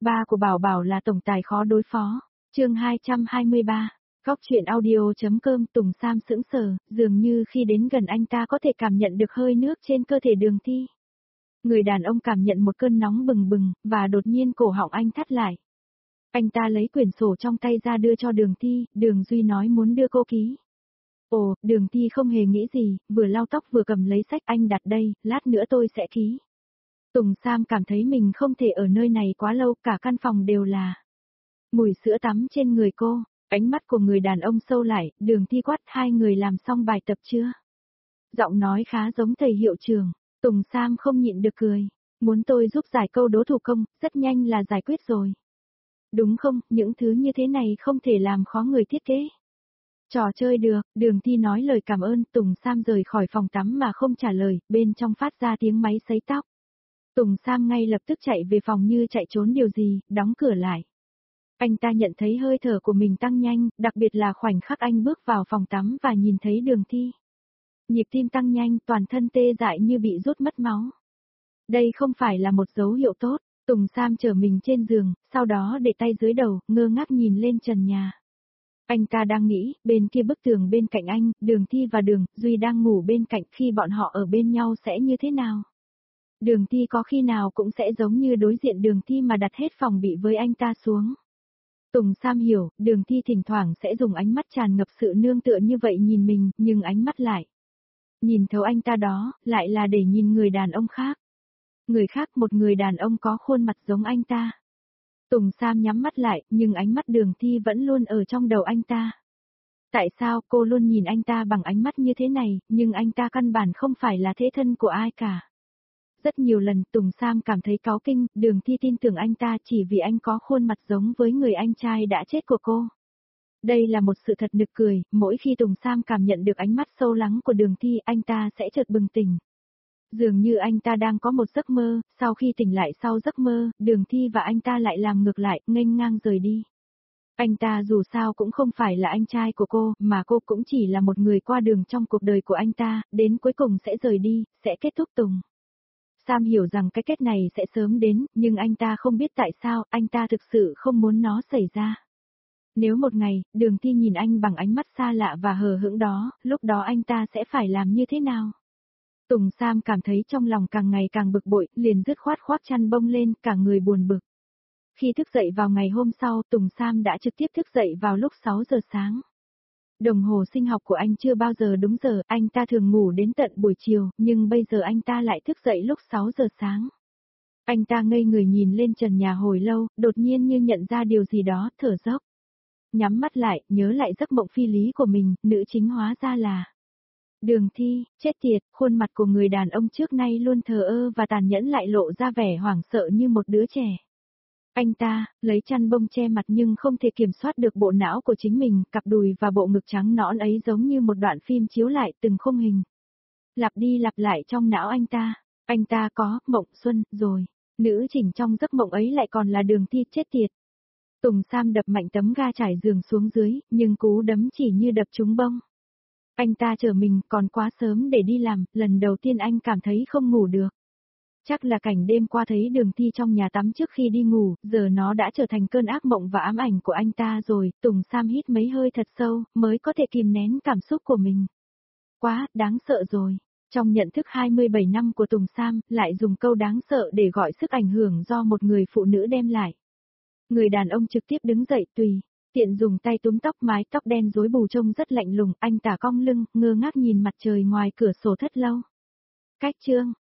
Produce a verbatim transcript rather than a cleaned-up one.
Ba của Bảo Bảo là tổng tài khó đối phó. Chương hai trăm hai mươi ba. Góc truyện audio.com. Tùng Sam sững sờ, dường như khi đến gần anh ta có thể cảm nhận được hơi nước trên cơ thể Đường Thi. Người đàn ông cảm nhận một cơn nóng bừng bừng, và đột nhiên cổ họng anh thắt lại. Anh ta lấy quyển sổ trong tay ra đưa cho Đường Thi, Đường Duy nói muốn đưa cô ký. Ồ, Đường Thi không hề nghĩ gì, vừa lau tóc vừa cầm lấy sách, anh đặt đây, lát nữa tôi sẽ ký. Tùng Sam cảm thấy mình không thể ở nơi này quá lâu, cả căn phòng đều là mùi sữa tắm trên người cô. Ánh mắt của người đàn ông sâu lại, Đường Thi quát, hai người làm xong bài tập chưa? Giọng nói khá giống thầy hiệu trưởng. Tùng Sam không nhịn được cười. Muốn tôi giúp giải câu đố thủ công, rất nhanh là giải quyết rồi. Đúng không, những thứ như thế này không thể làm khó người thiết kế. Trò chơi được, Đường Thi nói lời cảm ơn. Tùng Sam rời khỏi phòng tắm mà không trả lời, bên trong phát ra tiếng máy sấy tóc. Tùng Sam ngay lập tức chạy về phòng như chạy trốn điều gì, đóng cửa lại. Anh ta nhận thấy hơi thở của mình tăng nhanh, đặc biệt là khoảnh khắc anh bước vào phòng tắm và nhìn thấy Đường Thi. Nhịp tim tăng nhanh, toàn thân tê dại như bị rút mất máu. Đây không phải là một dấu hiệu tốt. Tùng Sam chở mình trên giường, sau đó để tay dưới đầu, ngơ ngác nhìn lên trần nhà. Anh ta đang nghĩ, bên kia bức tường bên cạnh anh, Đường Thi và Đường Duy đang ngủ bên cạnh, khi bọn họ ở bên nhau sẽ như thế nào? Đường Thi có khi nào cũng sẽ giống như đối diện Đường Thi mà đặt hết phòng bị với anh ta xuống. Tùng Sam hiểu, Đường Thi thỉnh thoảng sẽ dùng ánh mắt tràn ngập sự nương tựa như vậy nhìn mình, nhưng ánh mắt lại nhìn thấu anh ta đó, lại là để nhìn người đàn ông khác. Người khác, một người đàn ông có khuôn mặt giống anh ta. Tùng Sam nhắm mắt lại, nhưng ánh mắt Đường Thi vẫn luôn ở trong đầu anh ta. Tại sao cô luôn nhìn anh ta bằng ánh mắt như thế này, nhưng anh ta căn bản không phải là thế thân của ai cả. Rất nhiều lần Tùng Sam cảm thấy cáu kinh, Đường Thi tin tưởng anh ta chỉ vì anh có khuôn mặt giống với người anh trai đã chết của cô. Đây là một sự thật nực cười, mỗi khi Tùng Sam cảm nhận được ánh mắt sâu lắng của Đường Thi, anh ta sẽ chợt bừng tỉnh. Dường như anh ta đang có một giấc mơ, sau khi tỉnh lại sau giấc mơ, Đường Thi và anh ta lại làm ngược lại, nghênh ngang rời đi. Anh ta dù sao cũng không phải là anh trai của cô, mà cô cũng chỉ là một người qua đường trong cuộc đời của anh ta, đến cuối cùng sẽ rời đi, sẽ kết thúc. Tùng Sam hiểu rằng cái kết này sẽ sớm đến, nhưng anh ta không biết tại sao, anh ta thực sự không muốn nó xảy ra. Nếu một ngày, Đường Thi nhìn anh bằng ánh mắt xa lạ và hờ hững đó, lúc đó anh ta sẽ phải làm như thế nào? Tùng Sam cảm thấy trong lòng càng ngày càng bực bội, liền dứt khoát khoác chăn bông lên, cả người buồn bực. Khi thức dậy vào ngày hôm sau, Tùng Sam đã trực tiếp thức dậy vào lúc sáu giờ sáng. Đồng hồ sinh học của anh chưa bao giờ đúng giờ, anh ta thường ngủ đến tận buổi chiều, nhưng bây giờ anh ta lại thức dậy lúc sáu giờ sáng. Anh ta ngây người nhìn lên trần nhà hồi lâu, đột nhiên như nhận ra điều gì đó, thở dốc. Nhắm mắt lại, nhớ lại giấc mộng phi lý của mình, nữ chính hóa ra là Đường Thi. Chết tiệt, khuôn mặt của người đàn ông trước nay luôn thờ ơ và tàn nhẫn lại lộ ra vẻ hoảng sợ như một đứa trẻ. Anh ta, lấy chăn bông che mặt nhưng không thể kiểm soát được bộ não của chính mình, cặp đùi và bộ ngực trắng nõn ấy giống như một đoạn phim chiếu lại từng khung hình. Lặp đi lặp lại trong não anh ta. Anh ta có, mộng xuân, rồi. Nữ chỉnh trong giấc mộng ấy lại còn là Đường Thi. Chết tiệt. Tùng Sam đập mạnh tấm ga trải giường xuống dưới, nhưng cú đấm chỉ như đập trúng bông. Anh ta chờ mình, còn quá sớm để đi làm, lần đầu tiên anh cảm thấy không ngủ được. Chắc là cảnh đêm qua thấy Đường Thi trong nhà tắm trước khi đi ngủ, giờ nó đã trở thành cơn ác mộng và ám ảnh của anh ta rồi. Tùng Sam hít mấy hơi thật sâu, mới có thể kìm nén cảm xúc của mình. Quá, đáng sợ rồi. Trong nhận thức hai mươi bảy năm của Tùng Sam, lại dùng câu đáng sợ để gọi sức ảnh hưởng do một người phụ nữ đem lại. Người đàn ông trực tiếp đứng dậy tùy, tiện dùng tay túm tóc, mái tóc đen rối bù trông rất lạnh lùng, anh tả cong lưng, ngơ ngác nhìn mặt trời ngoài cửa sổ thật lâu. Cách chương